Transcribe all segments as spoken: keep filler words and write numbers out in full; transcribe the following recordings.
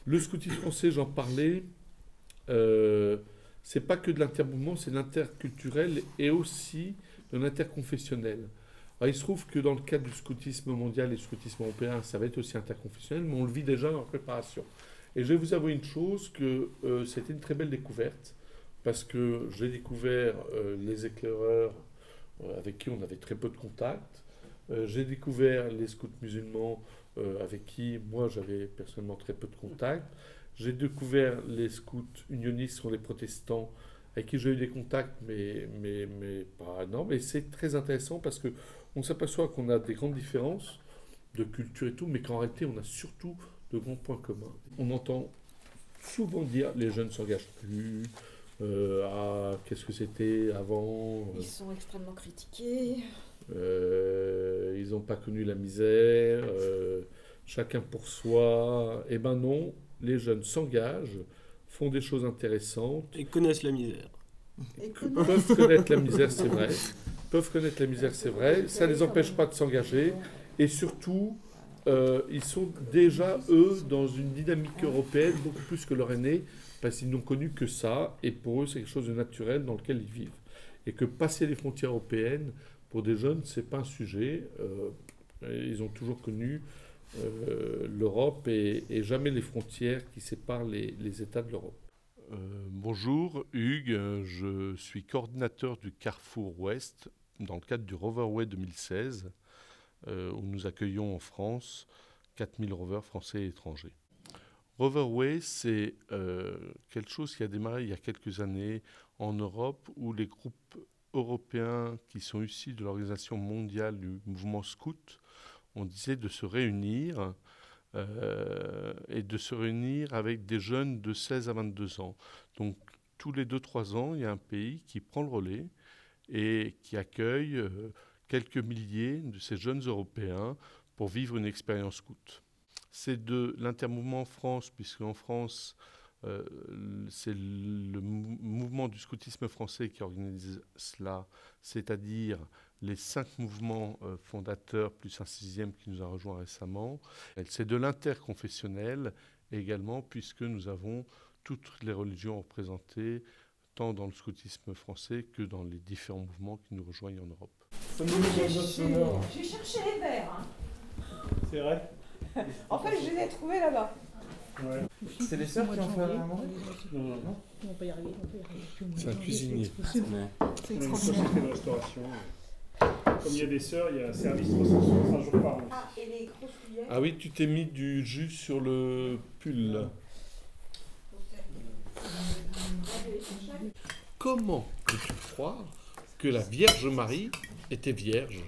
Le scoutisme français, j'en parlais, euh, c'est pas que de l'intermouvement, c'est de l'interculturel et aussi de l'interconfessionnel. Alors, il se trouve que dans le cadre du scoutisme mondial et du scoutisme européen, ça va être aussi interconfessionnel, mais on le vit déjà en préparation. Et je vais vous avouer une chose, que euh, c'était une très belle découverte, parce que j'ai découvert euh, les éclaireurs euh, avec qui on avait très peu de contact. Euh, j'ai découvert les scouts musulmans euh, avec qui moi j'avais personnellement très peu de contact. J'ai découvert les scouts unionistes sur les protestants avec qui j'ai eu des contacts, mais, mais, mais pas énormes. Et c'est très intéressant parce qu'on s'aperçoit qu'on a des grandes différences de culture et tout, mais qu'en réalité on a surtout de grands points communs. On entend souvent dire les jeunes ne s'engagent plus, euh, ah, qu'est-ce que c'était avant euh, Ils sont extrêmement critiqués. euh, ils n'ont pas connu la misère, euh, chacun pour soi. Eh ben non, les jeunes s'engagent, font des choses intéressantes. Et connaissent la misère. Et Peuvent connaître la misère, c'est vrai. Peuvent connaître la misère, c'est vrai. Ça ne les empêche pas de s'engager. Et surtout, euh, ils sont déjà, eux, dans une dynamique européenne beaucoup plus que leurs aînés, parce qu'ils n'ont connu que ça. Et pour eux, c'est quelque chose de naturel dans lequel ils vivent. Et que passer les frontières européennes, pour des jeunes, ce n'est pas un sujet. Euh, ils ont toujours connu euh, l'Europe et, et jamais les frontières qui séparent les, les États de l'Europe. Euh, bonjour, Hugues. Je suis coordinateur du Carrefour Ouest dans le cadre du Roverway deux mille seize, euh, où nous accueillons en France quatre mille rovers français et étrangers. Roverway, c'est euh, quelque chose qui a démarré il y a quelques années en Europe, où les groupes européens qui sont issus de l'Organisation mondiale du mouvement scout ont décidé de se réunir euh, et de se réunir avec des jeunes de seize à vingt-deux ans. Donc tous les deux trois ans, il y a un pays qui prend le relais et qui accueille euh, quelques milliers de ces jeunes Européens pour vivre une expérience scout. C'est de l'intermouvement en France, puisque en France, euh, c'est le mou- mouvement du scoutisme français qui organise cela, c'est-à-dire les cinq mouvements euh, fondateurs, plus un sixième qui nous a rejoint récemment. C'est de l'interconfessionnel également, puisque nous avons toutes les religions représentées, tant dans le scoutisme français que dans les différents mouvements qui nous rejoignent en Europe. J'ai cherché les verres. Hein. C'est vrai. En fait, je les ai trouvés là-bas. Ouais. C'est les sœurs qui ont fait à manger. Non, non, non. On peut y arriver, on peut y arriver. C'est un cuisinier. C'est On est une extraordinaire. société de restauration. Comme il y a des sœurs, il y a un service trois cent soixante-cinq jours par an. Ah, et les grosses cuillères. Ah oui, tu t'es mis du jus sur le pull. Comment peux-tu croire que la Vierge Marie était vierge?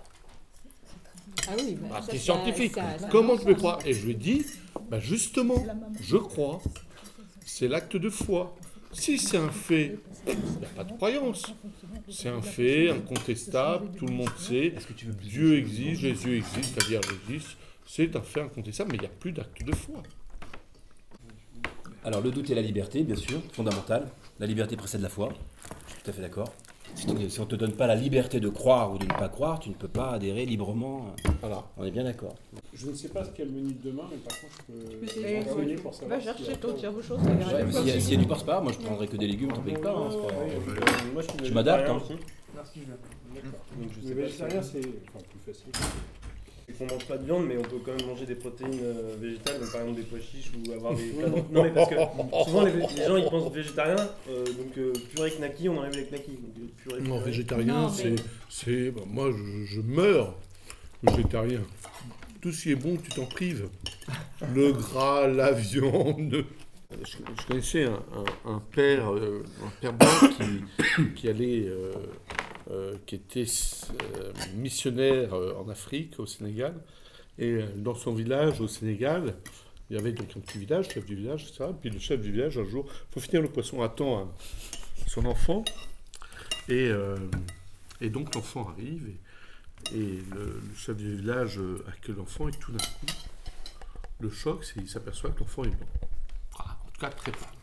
Ah oui, bah, Bah, ça, t'es ça- scientifique. ça- ça- Comment tu peux croire? Et je lui ai dit, bah justement, je crois. C'est l'acte de foi. Si c'est un fait, il n'y a pas de croyance. C'est un fait incontestable, tout le monde sait. Est-ce que tu veux plus Dieu de existe, Jésus existe, la Vierge existe. C'est un fait incontestable, mais il n'y a plus d'acte de foi. Alors, le doute et la liberté, bien sûr, fondamentale. La liberté précède la foi. Je suis tout à fait d'accord. Si on ne te donne pas la liberté de croire ou de ne pas croire, tu ne peux pas adhérer librement. Voilà. On est bien d'accord. Je ne sais pas ce qu'est le menu de demain, mais par contre, je peux Mais c'est- me renseigner pour savoir. Va s'il y a chercher pas- ton tire aux choses, ça ira Ouais, mieux. s'il y a, s'il y a du porc, c'est pas grave. Moi, je prendrai que des légumes, t'en payes pas. Hein, c'est pas- Ouais, ouais, moi, je suis Je m'adapte, hein. végétarien aussi. Merci, je D'accord. Donc, je Le sais pas végétarien, c'est enfin, plus facile. C'est qu'on mange pas de viande, mais on peut quand même manger des protéines euh, végétales, donc par exemple des pois chiches ou avoir des cadres. Non, mais parce que souvent les, les gens ils pensent végétarien, euh, donc euh, purée knacki, on enlève les knackis. Donc, euh, purée, Non, purée. végétarien, Non, c'est, mais- c'est, bah, moi, je, je meurs végétarien. Tout ce qui est bon, tu t'en prives. Le gras, la viande. Je, je connaissais un, un- un père, euh, un père blanc qui, qui allait, euh, euh, qui était euh, missionnaire euh, en Afrique, au Sénégal, et euh, dans son village au Sénégal, il y avait donc un petit village, chef du village, et cetera. Puis le chef du village, un jour, il faut finir le poisson à temps à son enfant. Et, euh, et donc l'enfant arrive et, et le, le chef du village euh, accueille l'enfant et tout d'un coup, le choc, c'est qu'il s'aperçoit que l'enfant est blanc. Ah, en tout cas, très pâle.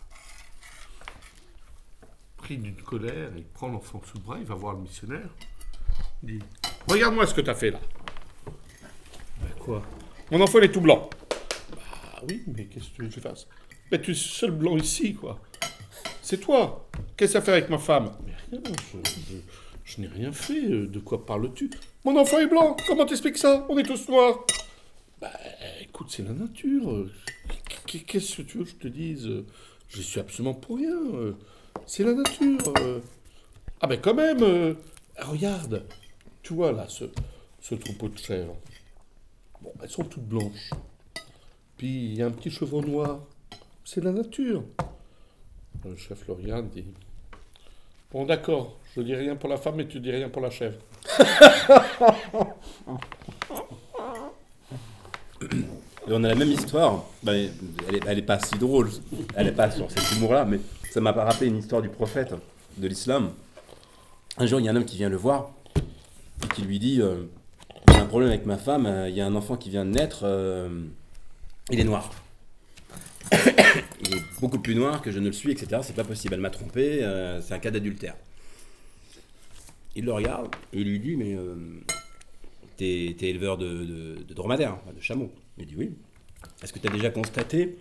Pris d'une colère, il prend l'enfant sous le bras, il va voir le missionnaire. Il dit « Regarde-moi ce que tu as fait là. » Ben quoi ? Mon enfant, il est tout blanc. Bah Bah oui, mais qu'est-ce que tu veux que je fasse? Mais tu es le seul blanc ici, quoi. C'est toi. Qu'est-ce que ça fait avec ma femme? Mais rien, je, je, je n'ai rien fait. De quoi parles-tu? Mon enfant est blanc. Comment t'expliques ça? On est tous noirs. Bah écoute, c'est la nature. Qu'est-ce que tu veux que je te dise? Je suis absolument pour rien. C'est la nature. Ah ben quand même. Regarde. Tu vois là, ce, ce troupeau de chèvres. Bon, elles sont toutes blanches. Puis il y a un petit chevreau noir. C'est la nature. Le chef Florian dit: bon, d'accord, je dis rien pour la femme, mais tu dis rien pour la chèvre. Et on a la même histoire. Ben, elle, est, elle est pas si drôle. Elle est pas sur cet humour-là, mais ça m'a rappelé une histoire du prophète de l'islam. Un jour, il y a un homme qui vient le voir et qui lui dit euh, j'ai un problème avec ma femme, euh, il y a un enfant qui vient de naître, euh, il est noir. Il est beaucoup plus noir que je ne le suis, et cetera. C'est pas possible, elle m'a trompé, euh, c'est un cas d'adultère. Il le regarde et il lui dit mais euh, t'es, t'es éleveur de, de, de dromadaires, de chameaux. Il dit oui. Est-ce que tu as déjà constaté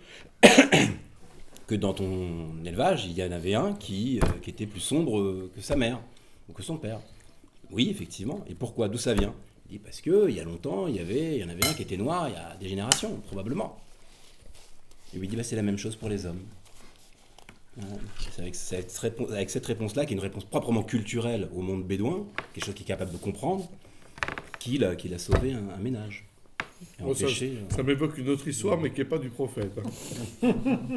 que dans ton élevage, il y en avait un qui, euh, qui était plus sombre que sa mère ou que son père? Oui, effectivement. Et pourquoi? D'où ça vient? Il dit parce qu'il y a longtemps, il y, avait, il y en avait un qui était noir il y a des générations, probablement. Et lui dit bah, c'est la même chose pour les hommes. C'est avec cette, réponse, avec cette réponse-là, qui est une réponse proprement culturelle au monde bédouin, quelque chose qu'il est capable de comprendre, qu'il a, qu'il a sauvé un, un ménage. Et Bon, empêché, ça, ça m'évoque une autre histoire, mais qui n'est pas du prophète. Hein.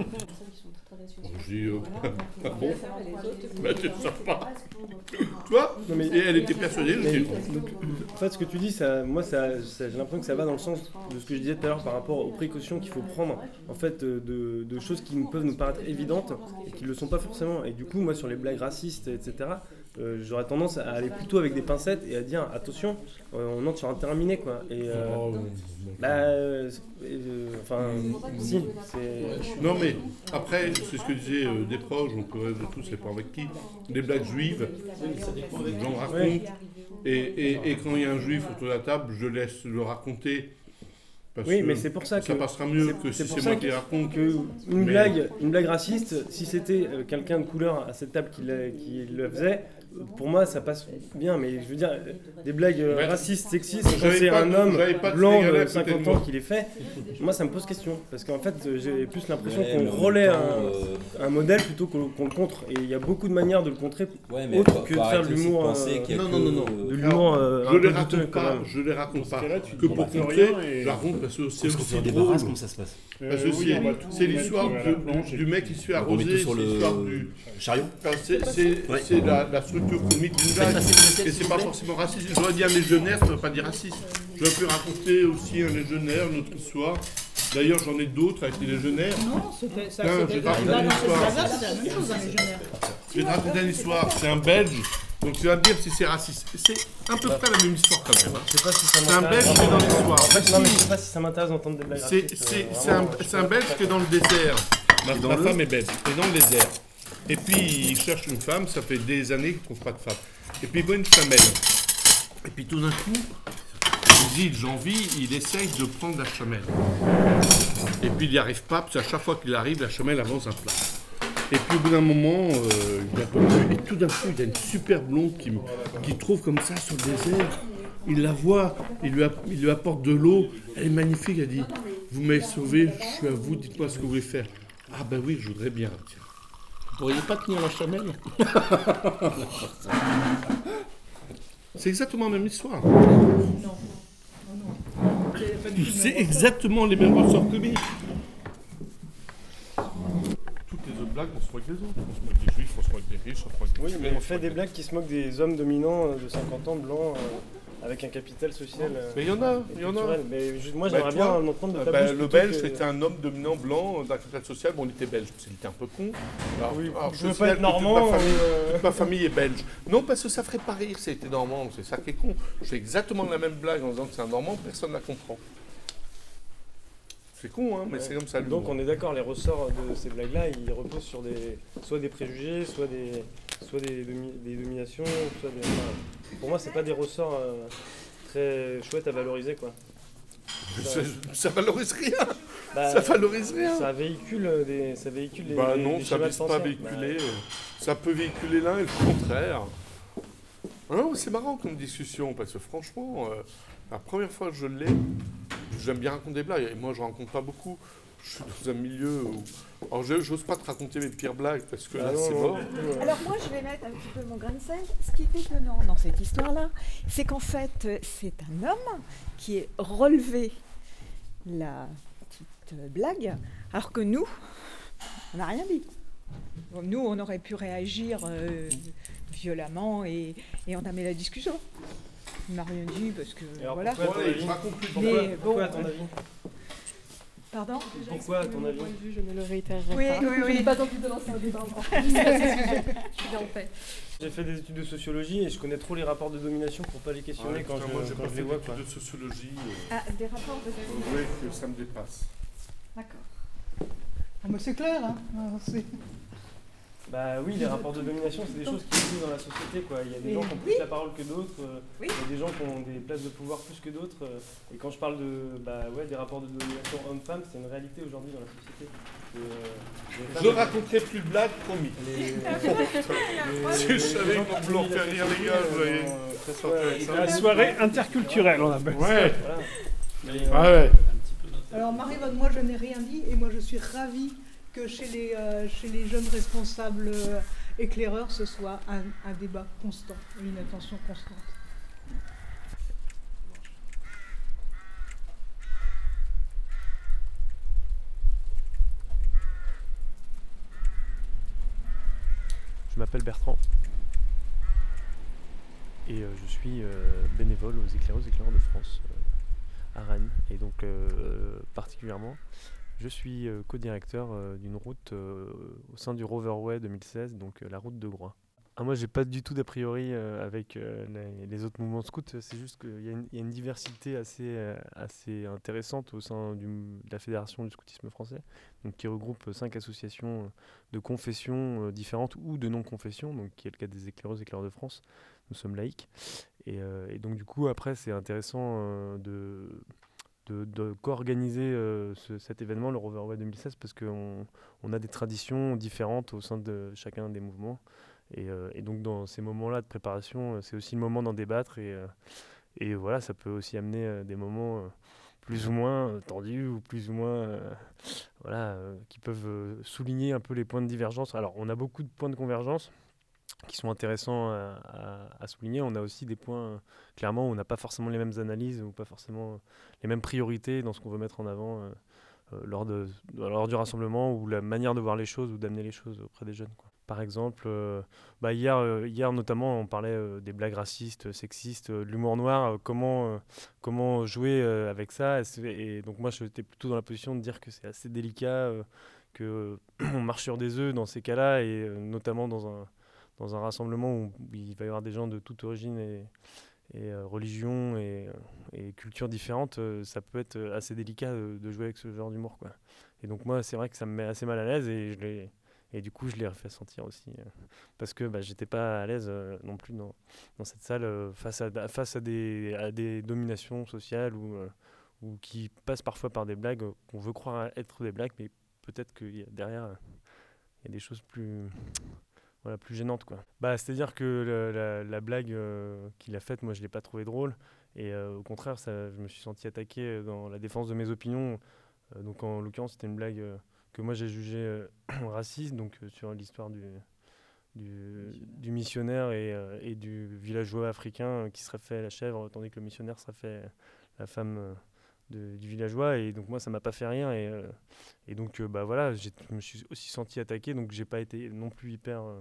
Je dis, euh, ah bon? Bah, tu ne sais pas. Toi? Non, mais- Et elle était persuadée, je Mais, dis, donc, en fait, ce que tu dis, ça, moi, ça, ça- j'ai l'impression que ça va dans le sens de ce que je disais tout à l'heure par rapport aux précautions qu'il faut prendre, en fait, euh, de, de choses qui nous peuvent nous paraître évidentes et qui ne le sont pas forcément. Et du coup, moi, sur les blagues racistes, et cetera, euh, j'aurais tendance à aller plutôt avec des pincettes et à dire attention, euh, on entre sur un terrain miné, quoi. Et euh, oh, bah, euh, euh, enfin, si, c'est. non mais après, c'est ce que disaient euh, des proches, on peut rêver de tous, c'est pas avec qui, des blagues juives, les gens racontent, Ouais. et, et, et quand il y a un juif autour de la table, je laisse le raconter, parce Oui, que mais c'est pour ça que. ça passera mieux c'est- que c'est si pour c'est ça moi que- qui raconte. que une Mais- blague, une blague raciste, si c'était euh, quelqu'un de couleur à cette table qui, l'a- qui le faisait, euh, pour moi ça passe bien. Mais je veux dire, euh, des blagues euh, Ouais. racistes, sexistes, quand J'avais c'est pas un de- homme j'avais pas de blanc Sénégalais à de côté de cinquante moi. ans qui les fait, moi ça me pose question. Parce qu'en fait, euh, j'ai plus l'impression Ouais, qu'on mais en même relaie temps, un, euh, un modèle plutôt qu'on qu'on le contre. Et il y a beaucoup de manières de le contrer, ouais, mais autre faut- que faut de faire de arrêter aussi l'humour, penser euh, qu'il y a non, que- non, non, non. de l'humour euh, Je un les peu douteux raconte quand pas, même. je les raconte Dans ce pas. cas-là, tu Que dis pour plus contrer, rien et- je la raconte parce que c'est Est-ce qu'on aussi fait des drôle. barrasses, comment ça se passe? Parce que Euh, oui, c'est- on va tout c'est mettre, l'histoire euh, à la de- planche et du puis- mec qui se fait On met tout arroser, sur c'est le l'histoire du... chariot. Enfin, c'est c'est- Ouais. c'est la, la structure comique d'une blague. Et c'est pas forcément raciste. J'aurais dit un légionnaire, ça ne veut pas dire raciste. J'aurais pu raconter aussi un légionnaire, une autre histoire. D'ailleurs, j'en ai d'autres avec les légionnaires. Non, c'était ça. Non, c'était- j'ai pas il va raconté dans cette l'histoire. blague-là, c'est la même chose, un légionnaire. Je vais te raconter une histoire. C'est un Belge. Donc tu vas me dire si c'est raciste. C'est à peu près la même histoire quand même. hein. Je sais pas si ça C'est un m'intéresse. Belge qui est dans l'histoire. En fait, non, mais je sais pas si ça m'intéresse d'entendre des blagues C'est racistes. c'est- euh, c'est un, vraiment, c'est un Belge qui est dans le désert. Ma, Dans ma le- femme est belge. Il est dans le désert. Et puis il cherche une femme. Ça fait des années qu'il ne trouve pas de femme. Et puis il voit une femelle. Et puis tout d'un coup, il dit j'ai envie. Il essaye de prendre la chamelle. Et puis il n'y arrive pas. Parce qu'à chaque fois qu'il arrive, la chamelle avance un plat. Et puis au bout d'un moment, euh, il n'a pas pu. Et tout d'un coup, il y a une super blonde qui, qui trouve comme ça sur le désert. Il la voit, il lui, app- il lui apporte de l'eau. Elle est magnifique. Elle dit vous m'avez sauvé, je suis à vous, dites-moi ce que vous voulez faire. Ah ben oui, je voudrais bien. Tiens. Vous pourriez pas tenir la chamelle? C'est exactement la même histoire. Non. Non, non. C'est pas du tout le C'est même exactement les mêmes ressorts comiques. Toutes les autres blagues, on se moque des autres. On se moque des juifs, on se moque des riches, on se moque des Oui, mais on on se fait moque des blagues qui se moquent des hommes dominants euh, de cinquante ans, blancs, euh, avec un capital social euh, Mais il y en a, et il y en a. culturel. Mais je- moi, Bah, j'aimerais tu bien vois, l'entendre de Euh, ta bah, bouche le plutôt Belge, que- c'était un homme dominant blanc d'un capital social. Bon, on était belge, parce qu'il était un peu con. Alors, Oui, alors, je je veux pas signale être que normand. Toute ma, famille, euh, toute ma famille est belge. Non, parce que ça ferait pas rire, c'était normand. C'est ça qui est con. Je fais exactement la même blague en disant que c'est un normand, personne ne la comprend. C'est con, hein, mais Ouais. c'est comme ça. le Donc monde. on est d'accord, les ressorts de ces blagues-là, ils reposent sur des, soit des préjugés, soit des, soit des, domi- des dominations, soit des... enfin, pour moi, c'est pas des ressorts euh, très chouettes à valoriser, quoi. Ça, ça valorise rien. Bah, Ça valorise rien. Ça véhicule euh, des, ça véhicule les, Bah les- non, les ça schémas ne de vise pas pensée. à véhiculer. Ça peut véhiculer l'un et le contraire. Ah non, c'est marrant comme discussion, parce que franchement, euh, la première fois que je l'ai, j'aime bien raconter des blagues. Et moi, je ne raconte pas beaucoup. Je suis dans un milieu où... Alors, je n'ose pas te raconter mes pires blagues, parce que Bah là, non, c'est non, mort. du tout, euh. Alors moi, je vais mettre un petit peu mon grain de sel. Ce qui est étonnant dans cette histoire-là, c'est qu'en fait, euh, c'est un homme qui est relevé la petite blague, alors que nous, on n'a rien dit. Bon, nous, on aurait pu réagir euh, violemment et, et entamer la discussion. On n'a rien dit parce que Et alors, voilà. pourquoi, à ton Ouais, avis, je raconte plus de pourquoi, Mais pourquoi, bon, à ton avis Pardon. Pourquoi, à ton avis Point de vue, je ne le réitérerai Oui, pas. oui, Je oui. n'ai pas envie de lancer un débat encore. Je suis bien en paix. J'ai fait des études de sociologie et je connais trop les rapports de domination pour pas les questionner Ouais, quand, putain, je, moi, j'ai quand pas je fait les vois. Quoi. d'études de sociologie. euh, Ah, des rapports de euh, ouais, que ça me dépasse. D'accord. Ah, mais c'est clair, hein. Ah, c'est- Bah oui, les rapports de domination, c'est des choses qui existent dans la société. Quoi. Il y a des Mais gens qui ont plus oui. la parole que d'autres, euh, Oui. il y a des gens qui ont des places de pouvoir plus que d'autres. euh, et quand je parle de, bah, ouais, des rapports de domination homme-femme, c'est une réalité aujourd'hui dans la société. Et, euh, les Je femmes- raconterai plus de blagues, promis. les- Si je savais qu'on peut leur faire rire, les gars, vous voyez. voyez. La soirée interculturelle, on appelle ça. Ouais. Voilà. Mais, Ouais, ouais. Alors Marie-Vonne, moi je n'ai rien dit et moi je suis ravie que chez les, euh, chez les jeunes responsables euh, éclaireurs ce soit un, un débat constant et une attention constante. Je m'appelle Bertrand et euh, je suis euh, bénévole aux éclaireuses et éclaireurs de France euh, à Rennes. Et donc euh, particulièrement, je suis euh, co-directeur euh, d'une route euh, au sein du Roverway deux mille seize, donc euh, la route de Groix. Ah, moi, j'ai pas du tout d'a priori euh, avec euh, les, les autres mouvements scouts. C'est juste qu'il y, a une- il y a une diversité assez, euh, assez intéressante au sein du, de la Fédération du scoutisme français, donc qui regroupe cinq associations de confessions euh, différentes ou de non-confessions, donc qui est le cas des éclaireuses et éclaireurs de France. Nous sommes laïcs. Et, euh, et donc, du coup, après, c'est intéressant euh, de, de, de co-organiser euh, ce- cet événement, le Roverway deux mille seize, parce qu'on on a des traditions différentes au sein de chacun des mouvements. Et, euh, et donc dans ces moments-là de préparation, euh, c'est aussi le moment d'en débattre. Et, euh, et voilà, ça peut aussi amener euh, des moments euh, plus ou moins euh, tendus ou plus ou moins euh, voilà, euh, qui peuvent euh, souligner un peu les points de divergence. Alors on a beaucoup de points de convergence qui sont intéressants à, à- à souligner. On a aussi des points, euh, clairement, où on n'a pas forcément les mêmes analyses ou pas forcément euh, les mêmes priorités dans ce qu'on veut mettre en avant euh, euh, lors, de, lors du rassemblement ou la manière de voir les choses ou d'amener les choses auprès des jeunes, quoi. Par exemple, euh, bah hier, euh, hier notamment, on parlait euh, des blagues racistes, sexistes, euh, de l'humour noir, euh, comment, euh, comment jouer euh, avec ça. Et, c'est- et donc moi, j'étais plutôt dans la position de dire que c'est assez délicat, euh, que on marche sur des œufs dans ces cas-là, et euh, notamment dans un, dans un rassemblement où il va y avoir des gens de toute origine et, et euh, religion et, euh, et culture différentes, euh, ça peut être euh, assez délicat de, de jouer avec ce genre d'humour, quoi. Et donc moi, c'est vrai que ça me met assez mal à l'aise et je l'ai et du coup, je l'ai fait sentir aussi euh, parce que bah, j'étais pas à l'aise euh, non plus dans, dans cette salle euh, face à face à des à des dominations sociales ou euh, ou qui passent parfois par des blagues euh, qu'on veut croire être des blagues, mais peut-être qu'il y a derrière euh, il y a des choses plus voilà, plus gênantes, quoi. Bah, c'est-à-dire que la, la- la blague euh, qu'il a faite, moi je l'ai pas trouvée drôle et euh, au contraire, ça, je me suis senti attaqué dans la défense de mes opinions. Euh, donc en l'occurrence, c'était une blague euh, que moi j'ai jugée euh, raciste, donc euh, sur l'histoire du, du, du missionnaire et, euh, et du villageois africain euh, qui serait fait la chèvre, tandis que le missionnaire serait fait la femme euh, de- du villageois. Et donc moi, ça m'a pas fait rire. Et, euh, et donc, euh, bah voilà, j'ai- je me suis aussi senti attaqué, donc j'ai pas été non plus hyper... euh,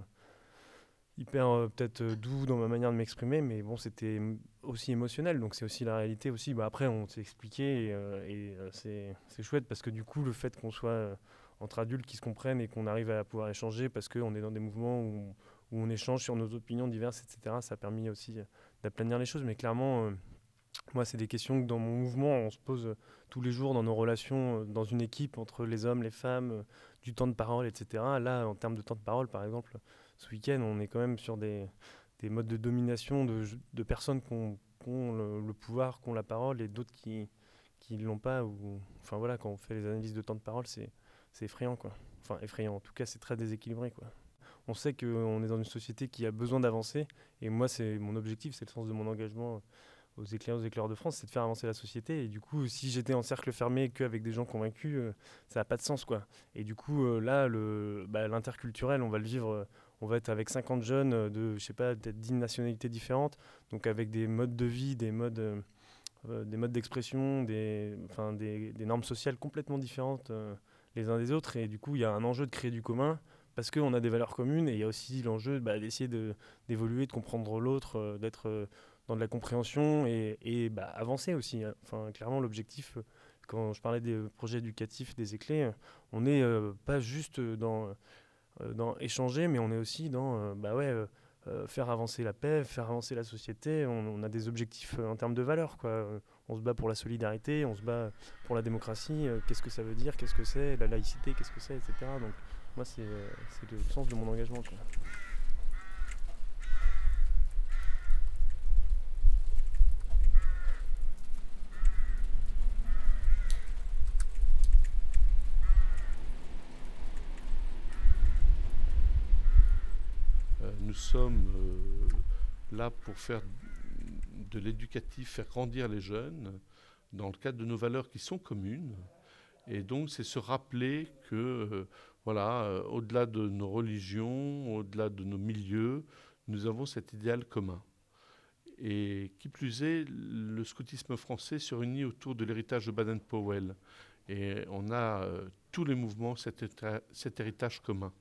hyper euh, peut-être euh, doux dans ma manière de m'exprimer, mais bon, c'était m- aussi émotionnel, donc c'est aussi la réalité aussi. Bah, après, on s'est expliqué et, euh, et, euh, c'est, c'est chouette parce que du coup, le fait qu'on soit euh, entre adultes qui se comprennent et qu'on arrive à pouvoir échanger parce qu'on est dans des mouvements où, où on échange sur nos opinions diverses, et cetera, ça a permis aussi euh, d'aplanir les choses. Mais clairement, euh, moi, c'est des questions que dans mon mouvement, on se pose euh, tous les jours dans nos relations, euh, dans une équipe entre les hommes, les femmes, euh, du temps de parole, et cetera. Là, en termes de temps de parole, par exemple, ce week-end, on est quand même sur des, des modes de domination de, de personnes qui ont, qui ont le, le pouvoir, qui ont la parole, et d'autres qui, qui ne l'ont pas. Ou, enfin voilà, quand on fait les analyses de temps de parole, c'est, c'est effrayant, quoi. Enfin, effrayant, en tout cas, c'est très déséquilibré, quoi. On sait qu'on est dans une société qui a besoin d'avancer, et moi, c'est mon objectif, c'est le sens de mon engagement aux éclaireurs, aux éclaireurs de France, c'est de faire avancer la société. Et du coup, si j'étais en cercle fermé qu'avec des gens convaincus, euh, ça n'a pas de sens, quoi. Et du coup, euh, là, le, bah, l'interculturel, on va le vivre, euh, on va être avec cinquante jeunes euh, de, je sais pas, peut-être dix nationalités différentes, donc avec des modes de vie, des modes, euh, euh, des modes d'expression, des, enfin, des, des normes sociales complètement différentes euh, les uns des autres. Et du coup, il y a un enjeu de créer du commun, parce qu'on a des valeurs communes, et il y a aussi l'enjeu bah, d'essayer de, d'évoluer, de comprendre l'autre, euh, d'être... Euh, dans de la compréhension et, et bah, avancer aussi. Enfin, clairement, l'objectif, euh, quand je parlais des projets éducatifs, des éclés, euh, on n'est euh, pas juste dans, euh, dans échanger, mais on est aussi dans euh, bah ouais, euh, euh, faire avancer la paix, faire avancer la société. On, on a des objectifs euh, en termes de valeurs, quoi. Euh, On se bat pour la solidarité, on se bat pour la démocratie. Euh, qu'est-ce que ça veut dire? Qu'est-ce que c'est? La laïcité, qu'est-ce que c'est? Etc. Donc, moi, c'est, euh, c'est le sens de mon engagement, quoi. Nous sommes euh, là pour faire de l'éducatif, faire grandir les jeunes dans le cadre de nos valeurs qui sont communes. Et donc, c'est se rappeler que, euh, voilà, euh, au-delà de nos religions, au-delà de nos milieux, nous avons cet idéal commun. Et qui plus est, le scoutisme français se réunit autour de l'héritage de Baden-Powell. Et on a euh, tous les mouvements cet, éta- cet héritage commun.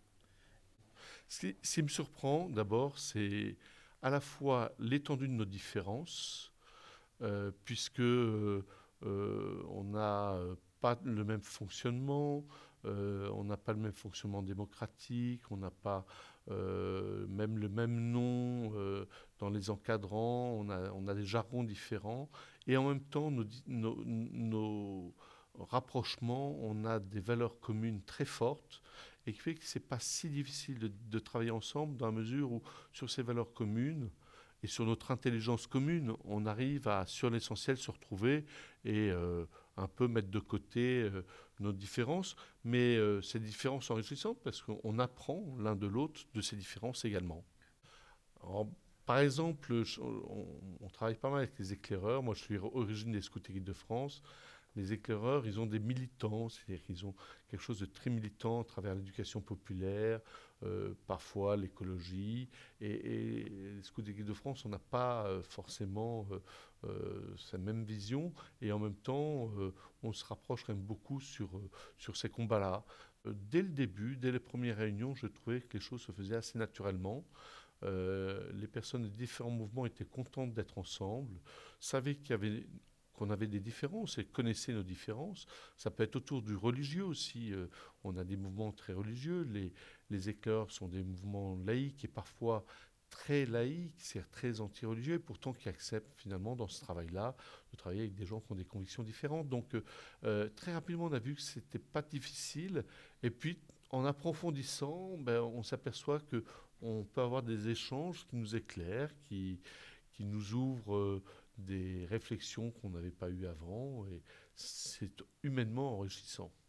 Ce qui, ce qui me surprend d'abord, c'est à la fois l'étendue de nos différences, euh, puisque euh, on n'a pas le même fonctionnement, euh, on n'a pas le même fonctionnement démocratique, on n'a pas euh, même le même nom euh, dans les encadrants, on a, on a des jargons différents, et en même temps, nos, nos, nos rapprochements, on a des valeurs communes très fortes, et qui fait que ce n'est pas si difficile de, de travailler ensemble dans la mesure où, sur ces valeurs communes et sur notre intelligence commune, on arrive à, sur l'essentiel, se retrouver et euh, un peu mettre de côté euh, nos différences. Mais euh, ces différences enrichissantes parce qu'on apprend l'un de l'autre de ces différences également. Alors, par exemple, je, on, on travaille pas mal avec les éclaireurs. Moi, je suis origine des Scouts et Guides de France. Les éclaireurs, ils ont des militants, c'est-à-dire qu'ils ont quelque chose de très militant à travers l'éducation populaire, euh, parfois l'écologie. Et, et les Scouts et Guides de France, on n'a pas euh, forcément euh, euh, cette même vision. Et en même temps, euh, on se rapproche quand même beaucoup sur, euh, sur ces combats-là. Euh, dès le début, dès les premières réunions, je trouvais que les choses se faisaient assez naturellement. Euh, les personnes de différents mouvements étaient contentes d'être ensemble, savaient qu'il y avait... qu'on avait des différences et connaissait nos différences. Ça peut être autour du religieux aussi. Euh, on a des mouvements très religieux. Les, les éclaireurs sont des mouvements laïques et parfois très laïques, c'est-à-dire très anti-religieux, et pourtant qui acceptent finalement dans ce travail-là de travailler avec des gens qui ont des convictions différentes. Donc euh, très rapidement, on a vu que ce n'était pas difficile. Et puis, en approfondissant, ben, on s'aperçoit qu'on peut avoir des échanges qui nous éclairent, qui, qui nous ouvrent euh, des réflexions qu'on n'avait pas eues avant, et c'est humainement enrichissant.